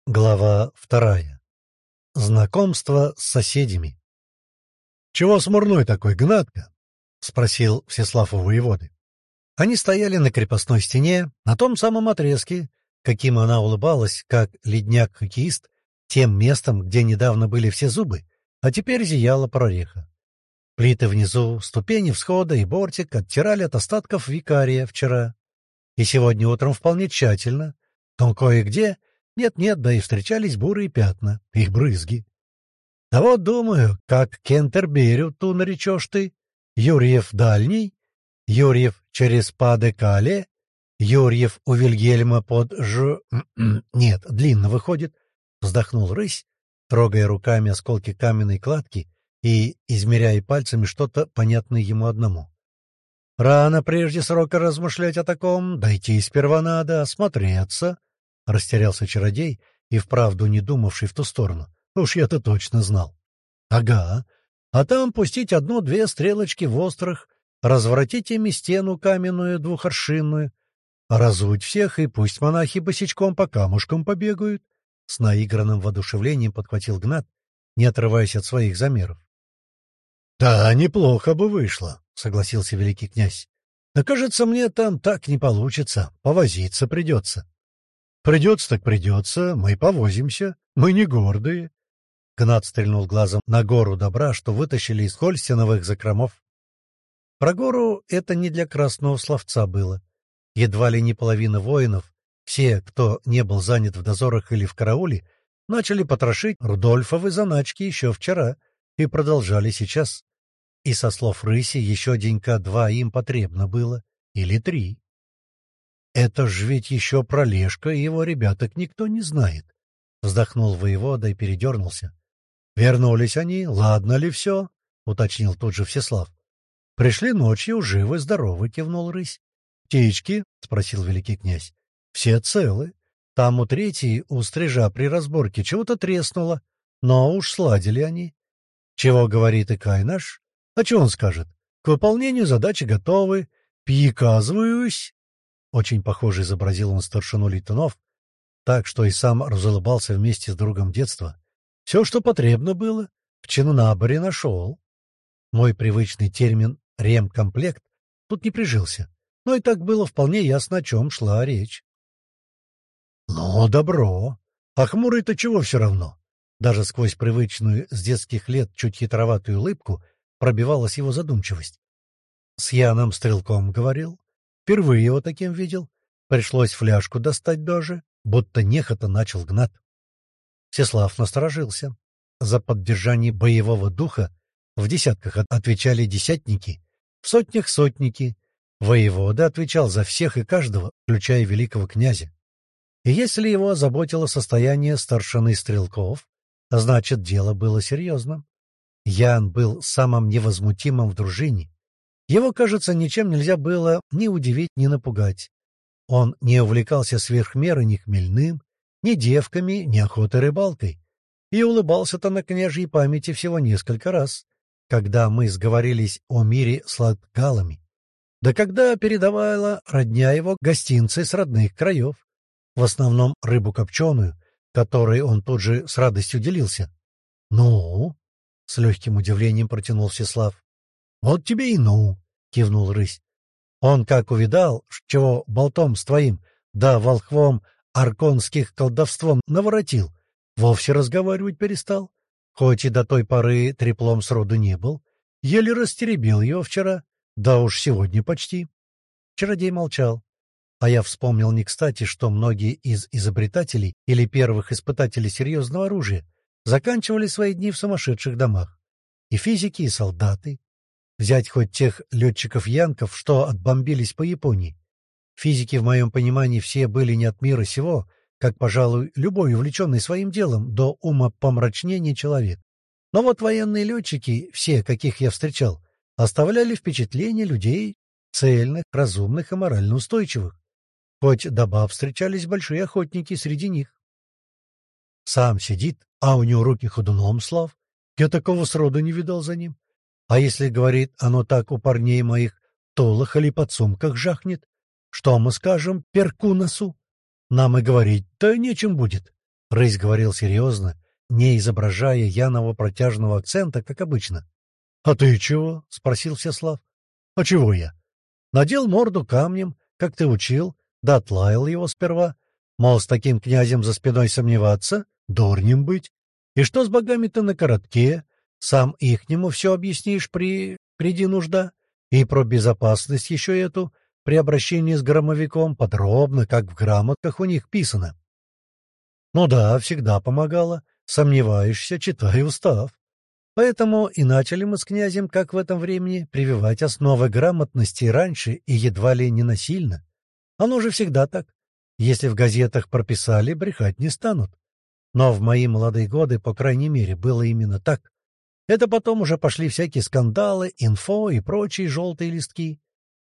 Глава 2. Знакомство с соседями. «Чего смурной такой, Гнатка?» — спросил Всеслав у воеводы. Они стояли на крепостной стене, на том самом отрезке, каким она улыбалась, как ледняк-хоккеист, тем местом, где недавно были все зубы, а теперь зияла прореха. Плиты внизу, ступени всхода и бортик оттирали от остатков викария вчера. И сегодня утром вполне тщательно, но кое-где нет-нет, да и встречались бурые пятна и брызги. Да вот думаю, как Кентерберю ту наречешь ты, Юрьев дальний, Юрьев через Паде-Кале, Юрьев у Вильгельма под Нет, длинно выходит, вздохнул рысь, трогая руками осколки каменной кладки и измеряя пальцами что-то понятное ему одному. Рано прежде срока размышлять о таком, дойти сперва надо, осмотреться. Растерялся чародей и вправду не думавший в ту сторону. Уж я-то точно знал. Ага. А там пустить одну-две стрелочки в острых, разворотить ими стену каменную двухоршинную, разуть всех, и пусть монахи босичком по камушкам побегают. С наигранным воодушевлением подхватил Гнат, не отрываясь от своих замеров. — Да, неплохо бы вышло, — согласился великий князь. — Да, кажется, мне там так не получится, повозиться придется. — Придется так придется, мы повозимся, мы не гордые. Гнат стрельнул глазом на гору добра, что вытащили из Хольстиновых закромов. Про гору это не для красного словца было. Едва ли не половина воинов, все, кто не был занят в дозорах или в карауле, начали потрошить Рудольфовы заначки еще вчера и продолжали сейчас. И со слов рыси еще денька два им потребно было, или 3. Это ж ведь еще про Лешка и его ребяток никто не знает. Вздохнул воевода и передернулся. Вернулись они, ладно ли все? Уточнил тут же Всеслав. Пришли ночью, живы-здоровы, кивнул рысь. Птички? Спросил великий князь. Все целы. Там у третьей, у стрижа при разборке, чего-то треснуло, но уж сладили они. Чего говорит Икай наш? А что он скажет? К выполнению задачи готовы. Приказываюсь. Очень похоже изобразил он старшину лейтенов, так что и сам разулыбался вместе с другом детства. Все, что потребно было, в чиннаборе нашел. Мой привычный термин «ремкомплект» тут не прижился, но и так было вполне ясно, о чем шла речь. Ну, добро. А хмурый-то чего все равно? Даже сквозь привычную с детских лет чуть хитроватую улыбку пробивалась его задумчивость. С Яном Стрелком говорил. Впервые его таким видел. Пришлось фляжку достать даже, будто нехотя начал Гнат. Всеслав насторожился. За поддержание боевого духа в десятках отвечали десятники, в сотнях сотники. Воевода отвечал за всех и каждого, включая великого князя. И если его озаботило состояние старшины Стрелков, значит, дело было серьезным. Ян был самым невозмутимым в дружине. Его, кажется, ничем нельзя было ни удивить, ни напугать. Он не увлекался сверх меры ни хмельным, ни девками, ни охотой-рыбалкой. И улыбался-то на княжьей памяти всего несколько раз, когда мы сговорились о мире с латгалами. Да когда передавала родня его гостинцы с родных краев, в основном рыбу копченую, которой он тут же с радостью делился. — Ну? — с легким удивлением протянул Всеслав. — Вот тебе и ну! — кивнул рысь. Он как увидал, чего болтом с твоим, да волхвом арконских колдовством наворотил, вовсе разговаривать перестал. Хоть и до той поры треплом сроду не был, еле растеребил его вчера, да уж сегодня почти. Чародей молчал. А я вспомнил не кстати, что многие из изобретателей или первых испытателей серьезного оружия заканчивали свои дни в сумасшедших домах. И физики, и солдаты. Взять хоть тех летчиков-янков, что отбомбились по Японии. Физики, в моем понимании, все были не от мира сего, как, пожалуй, любой увлеченный своим делом до умопомрачнения человек. Но вот военные летчики, все, каких я встречал, оставляли впечатление людей цельных, разумных и морально устойчивых. Хоть до баб встречались большие охотники среди них. Сам сидит, а у него руки ходуном, Слав. Я такого сроду не видал за ним. А если, говорит, оно так у парней моих толах или подсумках жахнет, что мы скажем перку носу? Нам и говорить-то нечем будет. Рысь говорил серьезно, не изображая Яного протяжного акцента, как обычно. — А ты чего? — спросил Всеслав. — А чего я? Надел морду камнем, как ты учил, да отлаял его сперва. Мол, с таким князем за спиной сомневаться, дурнем быть. И что с богами-то на коротке? Сам ихнему все объяснишь приди нужда. И про безопасность еще эту, при обращении с громовиком, подробно, как в грамотках у них писано. Ну да, всегда помогала. Сомневаешься, читай устав. Поэтому и начали мы с князем, как в этом времени, прививать основы грамотности раньше и едва ли не насильно. Оно же всегда так. Если в газетах прописали, брехать не станут. Но в мои молодые годы, по крайней мере, было именно так. Это потом уже пошли всякие скандалы, инфо и прочие желтые листки.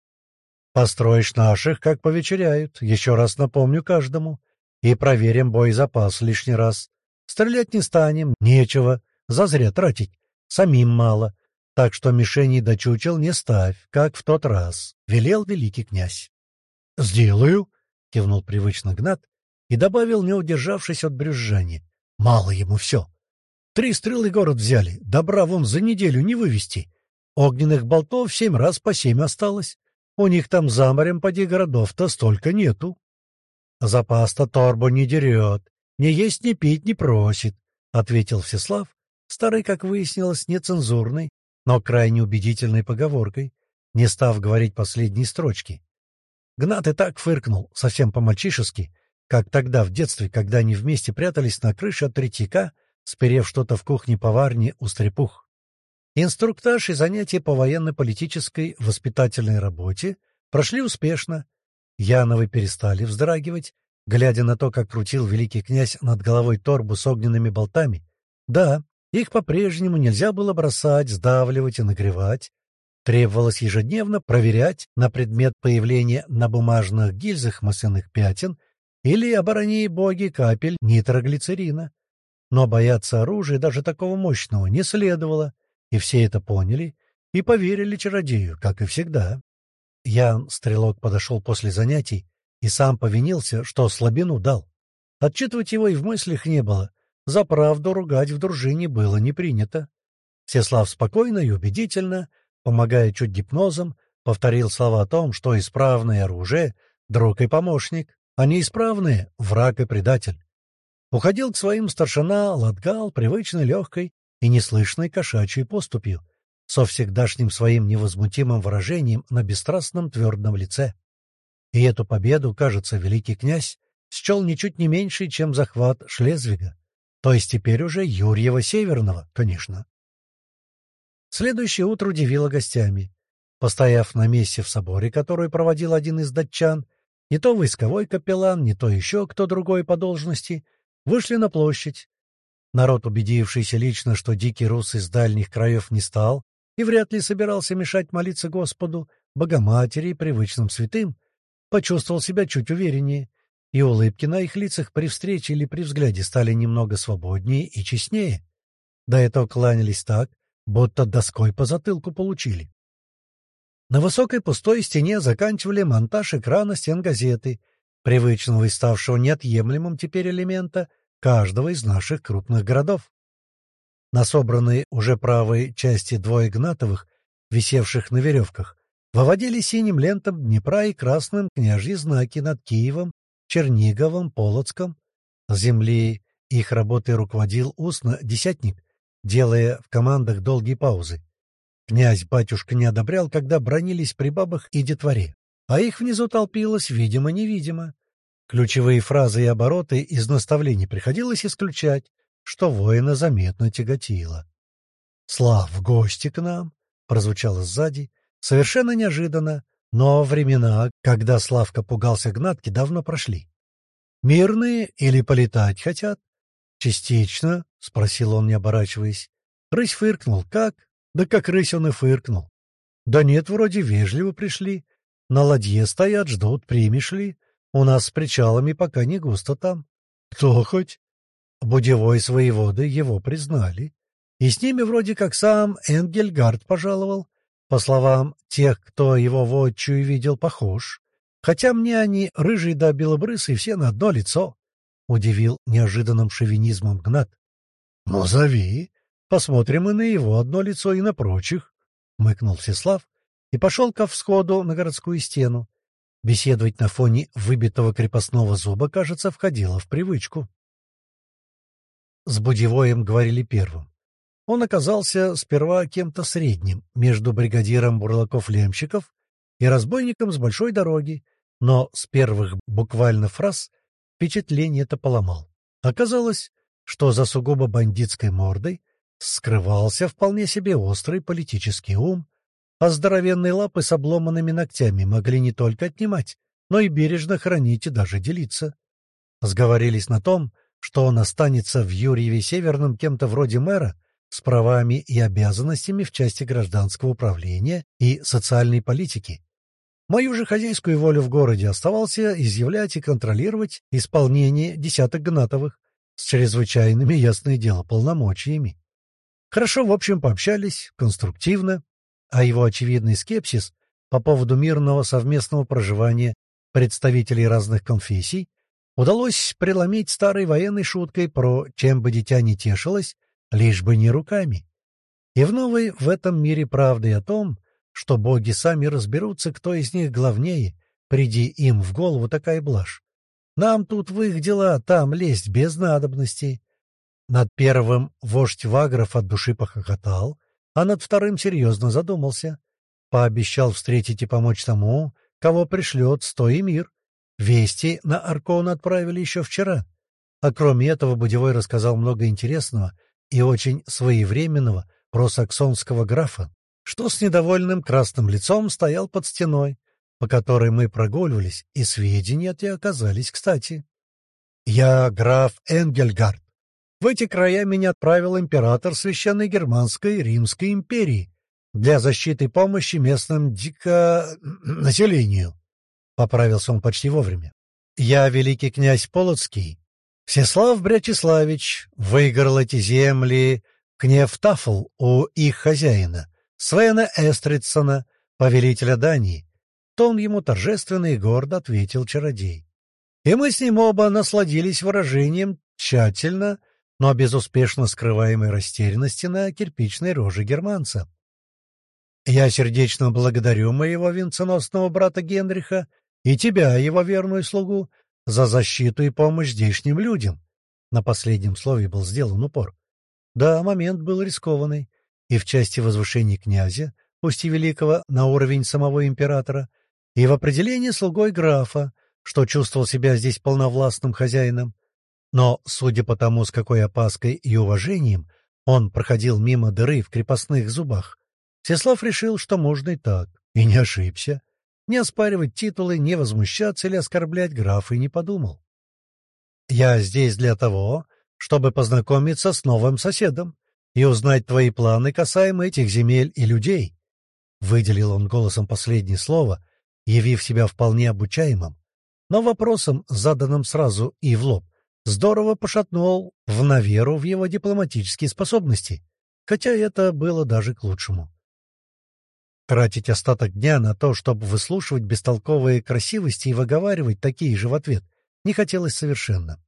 Построишь наших, как повечеряют, еще раз напомню каждому. И проверим боезапас лишний раз. Стрелять не станем, нечего, зазря тратить. Самим мало. Так что мишеней до чучел не ставь, как в тот раз, — велел великий князь. — Сделаю, — кивнул привычно Гнат и добавил, не удержавшись от брюзжания. — Мало ему все. 3 стрелы город взяли, добра вон за неделю не вывести. Огненных болтов 7 раз по 7 осталось. У них там за морем поди городов-то столько нету. Запас-то торбу не дерет, ни есть, ни пить не просит, — ответил Всеслав, старый, как выяснилось, нецензурной, но крайне убедительной поговоркой, не став говорить последней строчки. Гнат и так фыркнул, совсем по-мальчишески, как тогда в детстве, когда они вместе прятались на крыше от третьяка, сперев что-то в кухне-поварне у стрепух. Инструктаж и занятия по военно-политической воспитательной работе прошли успешно. Яновы перестали вздрагивать, глядя на то, как крутил великий князь над головой торбу с огненными болтами. Да, их по-прежнему нельзя было бросать, сдавливать и нагревать. Требовалось ежедневно проверять на предмет появления на бумажных гильзах масляных пятен или, оборони боги, капель нитроглицерина. Но бояться оружия, даже такого мощного, не следовало, и все это поняли и поверили чародею, как и всегда. Ян, стрелок, подошел после занятий и сам повинился, что слабину дал. Отчитывать его и в мыслях не было. За правду ругать в дружине было не принято. Всеслав спокойно и убедительно, помогая чуть гипнозом, повторил слова о том, что исправное оружие — друг и помощник, а неисправное — враг и предатель. Уходил к своим старшина Латгал привычной легкой и неслышной кошачьей поступью, со всегдашним своим невозмутимым выражением на бесстрастном твердом лице. И эту победу, кажется, великий князь счел ничуть не меньшей, чем захват Шлезвига, то есть теперь уже Юрьева Северного, конечно. Следующее утро удивило гостями. Постояв на месте в соборе, который проводил один из датчан, не то войсковой капеллан, не то еще кто другой по должности, вышли на площадь. Народ, убедившийся лично, что дикий рус из дальних краев не стал и вряд ли собирался мешать молиться Господу, Богоматери и привычным святым, почувствовал себя чуть увереннее, и улыбки на их лицах при встрече или при взгляде стали немного свободнее и честнее. До этого кланялись так, будто доской по затылку получили. На высокой пустой стене заканчивали монтаж экрана стен газеты, привычного и ставшего неотъемлемым теперь элемента каждого из наших крупных городов. На собранной уже правой части 2 Игнатовых, висевших на веревках, выводили синим лентам Днепра и красным княжьи знаки над Киевом, Черниговым, Полоцком. С земли их работой руководил устно десятник, делая в командах долгие паузы. Князь-батюшка не одобрял, когда бранились при бабах и детворе, а их внизу толпилось видимо-невидимо. Ключевые фразы и обороты из наставлений приходилось исключать, что воина заметно тяготило. «Слав, в гости к нам!» — прозвучало сзади, совершенно неожиданно, но времена, когда Славка пугался Гнатки, давно прошли. «Мирные или полетать хотят?» «Частично», — спросил он, не оборачиваясь. Рысь фыркнул. «Как?» «Да как рысь он и фыркнул». «Да нет, вроде вежливо пришли. На ладье стоят, ждут, примешь ли? У нас с причалами пока не густо там». «Кто хоть?» Будевой с воеводой его признали. И с ними вроде как сам Энгельгард пожаловал. По словам тех, кто его воочию видел, похож. Хотя мне они, рыжий да белобрысый, все на одно лицо. удивил неожиданным шовинизмом Гнат. — Ну, зови. Посмотрим и на его одно лицо, и на прочих, — мыкнул Всеслав и пошел ко всходу на городскую стену. Беседовать на фоне выбитого крепостного зуба, кажется, входило в привычку. С Будевоем говорили первым. Он оказался сперва кем-то средним между бригадиром бурлаков-лемщиков и разбойником с большой дороги, но с первых буквально фраз впечатление это поломал. Оказалось, что за сугубо бандитской мордой скрывался вполне себе острый политический ум, а здоровенные лапы с обломанными ногтями могли не только отнимать, но и бережно хранить и даже делиться. Сговорились на том, что он останется в Юрьеве Северном кем-то вроде мэра с правами и обязанностями в части гражданского управления и социальной политики. Мою же хозяйскую волю в городе оставался изъявлять и контролировать исполнение десяток Гнатовых с чрезвычайными, ясное дело, полномочиями. Хорошо, в общем, пообщались, конструктивно, а его очевидный скепсис по поводу мирного совместного проживания представителей разных конфессий удалось преломить старой военной шуткой про «чем бы дитя не тешилось, лишь бы не руками». И в новой в этом мире правды о том, что боги сами разберутся, кто из них главнее, приди им в голову такая блажь. Нам тут в их дела, там лезть без надобности. Над первым вождь Вагров от души похохотал, а над вторым серьезно задумался. Пообещал встретить и помочь тому, кого пришлет стой и мир. Вести на Аркон отправили еще вчера. А кроме этого Будевой рассказал много интересного и очень своевременного про саксонского графа, что с недовольным красным лицом стоял под стеной, по которой мы прогуливались, и сведения те оказались кстати. «Я граф Энгельгард. В эти края меня отправил император Священной Германской Римской империи для защиты и помощи местным населению», — поправился он почти вовремя. «Я великий князь Полоцкий. Всеслав Брячеславич выиграл эти земли Кнефтафл у их хозяина, Свена Эстридсона, повелителя Дании». Тон ему торжественно и гордо ответил чародей. И мы с ним оба насладились выражением тщательно, но безуспешно скрываемой растерянности на кирпичной роже германца. «Я сердечно благодарю моего венценосного брата Генриха и тебя, его верную слугу, за защиту и помощь здешним людям». На последнем слове был сделан упор. Да, момент был рискованный, и в части возвышения князя, пусть и великого, на уровень самого императора, и в определении слугой графа, что чувствовал себя здесь полновластным хозяином. Но, судя по тому, с какой опаской и уважением он проходил мимо дыры в крепостных зубах, Всеслав решил, что можно и так, и не ошибся. Не оспаривать титулы, не возмущаться или оскорблять графа и не подумал. «Я здесь для того, чтобы познакомиться с новым соседом и узнать твои планы касаемо этих земель и людей», — выделил он голосом последнее слово, явив себя вполне обучаемым, но вопросом, заданным сразу и в лоб, здорово пошатнул на веру в его дипломатические способности, хотя это было даже к лучшему. Тратить остаток дня на то, чтобы выслушивать бестолковые красивости и выговаривать такие же в ответ, не хотелось совершенно.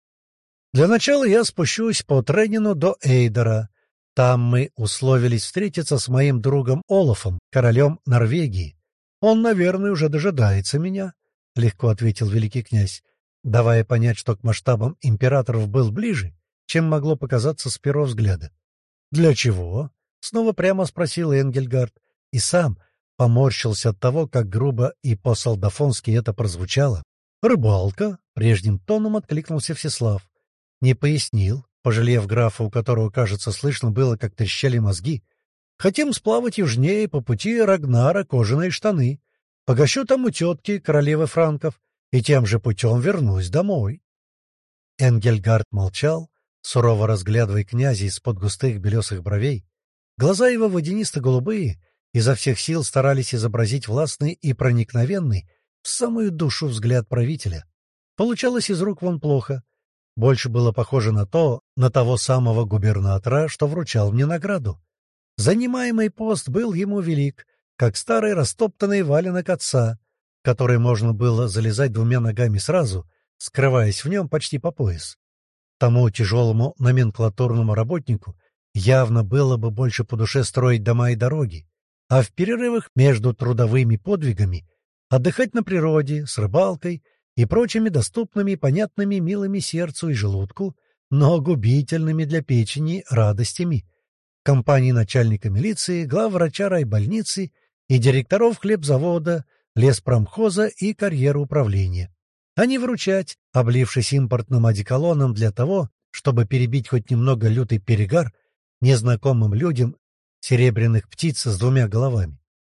Для начала я спущусь по Тренину до Эйдера. Там мы условились встретиться с моим другом Олафом, королем Норвегии. Он, наверное, уже дожидается меня, — легко ответил великий князь, давая понять, что к масштабам императоров был ближе, чем могло показаться с первого взгляда. «Для чего?» — снова прямо спросил Энгельгард, и сам поморщился от того, как грубо и по-солдафонски это прозвучало. «Рыбалка», — прежним тоном откликнулся Всеслав. Не пояснил, пожалев графа, у которого, кажется, слышно было, как трещали мозги. «Хотим сплавать южнее, по пути Рагнара кожаные штаны. Погощу там у тетки, королевы франков, и тем же путем вернусь домой». Энгельгард молчал, сурово разглядывая князя из-под густых белесых бровей. Глаза его водянисто-голубые изо всех сил старались изобразить властный и проникновенный в самую душу взгляд правителя. Получалось из рук вон плохо. Больше было похоже на того самого губернатора, что вручал мне награду. Занимаемый пост был ему велик, как старый растоптанный валенок отца, в который можно было залезать двумя ногами сразу, скрываясь в нем почти по пояс. Тому тяжелому номенклатурному работнику явно было бы больше по душе строить дома и дороги, а в перерывах между трудовыми подвигами отдыхать на природе, с рыбалкой и прочими доступными, понятными, милыми сердцу и желудку, но губительными для печени радостями. В компании начальника милиции, главврача райбольницы и директоров хлебзавода, леспромхоза и карьера управления. А не вручать, облившись импортным одеколоном для того, чтобы перебить хоть немного лютый перегар незнакомым людям серебряных птиц с двумя головами.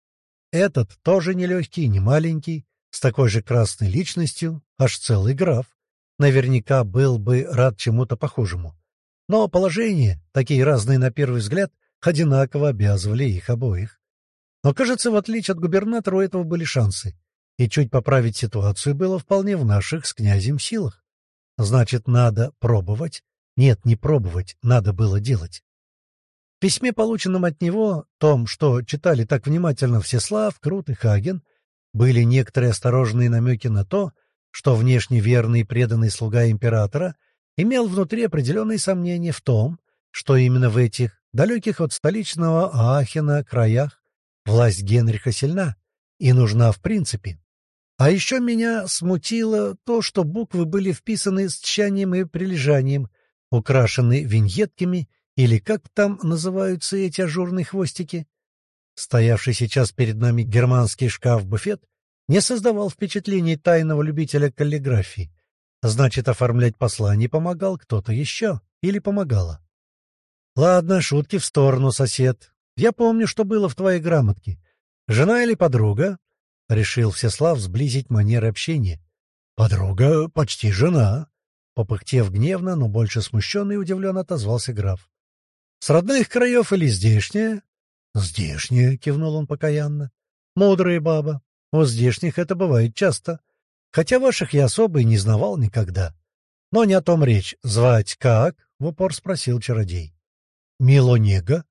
Этот тоже не легкий, не маленький, с такой же красной личностью, аж целый граф. Наверняка был бы рад чему-то похожему. Но положения, такие разные на первый взгляд, одинаково обязывали их обоих. Но, кажется, в отличие от губернатора, у этого были шансы, и чуть поправить ситуацию было вполне в наших с князем силах. Значит, надо пробовать. Нет, не пробовать, надо было делать. В письме, полученном от него, том, что читали так внимательно Всеслав, Крут и Хаген, были некоторые осторожные намеки на то, что внешне верный и преданный слуга императора имел внутри определенные сомнения в том, что именно в этих, далеких от столичного Аахена, краях, власть Генриха сильна и нужна в принципе. А еще меня смутило то, что буквы были вписаны с тщанием и прилежанием, украшены виньетками или как там называются эти ажурные хвостики. Стоявший сейчас перед нами германский шкаф-буфет не создавал впечатления тайного любителя каллиграфии. Значит, оформлять послание помогал кто-то еще или помогала. Ладно, шутки в сторону, сосед. Я помню, что было в твоей грамотке. Жена или подруга? Решил Всеслав сблизить манеры общения. Подруга, почти жена. Попыхтев гневно, но больше смущенно и удивленно отозвался граф. С родных краев или здешняя? Здешняя, кивнул он покаянно. Мудрая баба. У здешних это бывает часто. Хотя ваших я особо и не знавал никогда. Но не о том речь. Звать как? В упор спросил чародей. Милонега?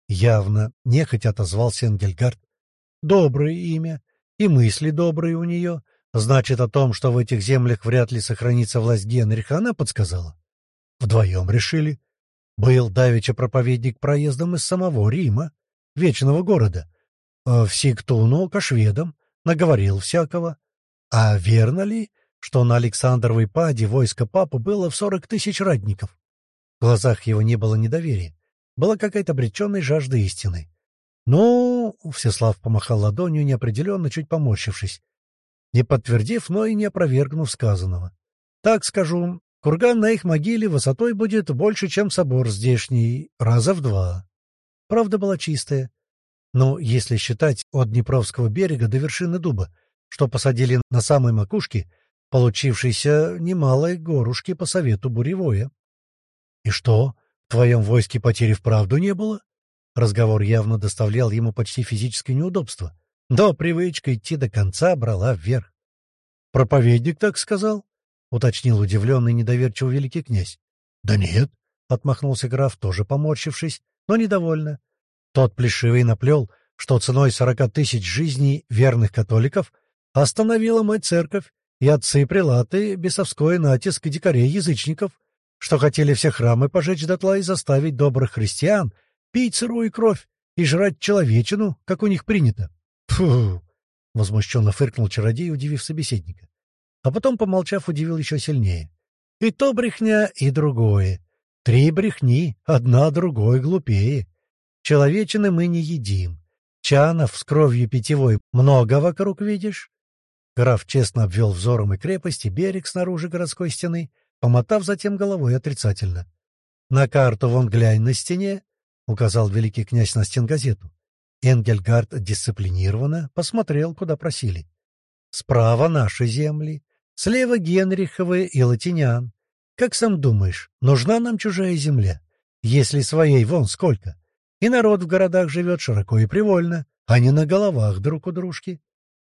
Явно нехотя отозвался Энгельгард. Доброе имя. И мысли добрые у нее. Значит, о том, что в этих землях вряд ли сохранится власть Генриха, она подсказала. Вдвоем решили. Был давеча проповедник проездом из самого Рима, вечного города. В Сиктуну, ко шведам, наговорил всякого. А верно ли, что на Александровой паде войско папы было в 40 000 ратников? В глазах его не было недоверия. Была какая-то обреченная жажда истины. «Ну...» — Всеслав помахал ладонью, неопределенно, чуть поморщившись, не подтвердив, но и не опровергнув сказанного. «Так скажу, курган на их могиле высотой будет больше, чем собор здешний, раза в 2. Правда была чистая. Но если считать от Днепровского берега до вершины дуба, что посадили на самой макушке, получившейся немалой горушки по совету Буревое. — И что, в твоем войске потери вправду не было? Разговор явно доставлял ему почти физическое неудобство, но привычка идти до конца брала вверх. — Проповедник так сказал? — уточнил удивленный недоверчивый великий князь. — Да нет, — отмахнулся граф, тоже поморщившись, но недовольно. Тот плешивый наплел, что ценой 40 000 жизней верных католиков остановила мать церковь и отцы-прелаты бесовской натиск дикарей-язычников, что хотели все храмы пожечь дотла и заставить добрых христиан пить сырую кровь и жрать человечину, как у них принято. Фу! — возмущенно фыркнул чародей, удивив собеседника. А потом, помолчав, удивил еще сильнее. И то брехня, и другое. 3 брехни, одна другой глупее. Человечины мы не едим. Чанов с кровью питьевой много вокруг видишь? Граф честно обвел взором и крепость, и берег снаружи городской стены, помотав затем головой отрицательно. — На карту вон глянь на стене, — указал великий князь на стенгазету. Энгельгард дисциплинированно посмотрел, куда просили. — Справа наши земли, слева Генриховы и латинян. Как сам думаешь, нужна нам чужая земля? Если своей вон сколько? И народ в городах живет широко и привольно, а не на головах друг у дружки.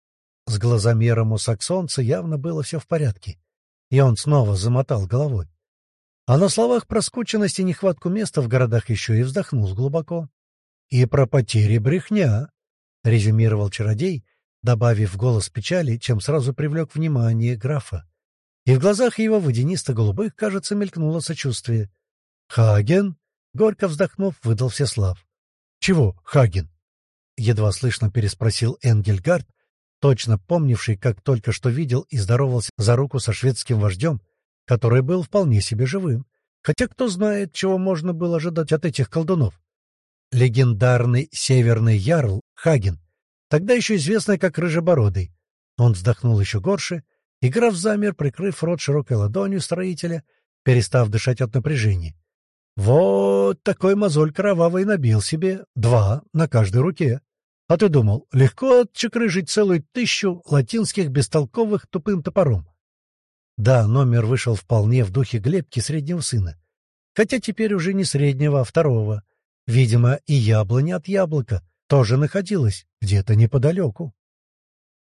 С глазомером у саксонца явно было все в порядке, и он снова замотал головой. А на словах про скученность и нехватку места в городах еще и вздохнул глубоко. — И про потери брехня, — резюмировал чародей, добавив в голос печали, чем сразу привлек внимание графа. и в глазах его водянисто-голубых, кажется, мелькнуло сочувствие. «Хаген?» — горько вздохнув, выдал Всеслав. «Чего Хаген?» — едва слышно переспросил Энгельгард, точно помнивший, как только что видел и здоровался за руку со шведским вождем, который был вполне себе живым. Хотя кто знает, чего можно было ожидать от этих колдунов. Легендарный северный ярл Хаген, тогда еще известный как Рыжебородый. Он вздохнул еще горше, и граф замер, прикрыв рот широкой ладонью строителя, перестав дышать от напряжения. Вот такой мозоль кровавый набил себе, 2 на каждой руке. А ты думал, легко отчекрыжить целую 1000 латинских бестолковых тупым топором? Да, номер вышел вполне в духе Глебки среднего сына. Хотя теперь уже не среднего, а второго. Видимо, и яблоня от яблока тоже находилась где-то неподалеку.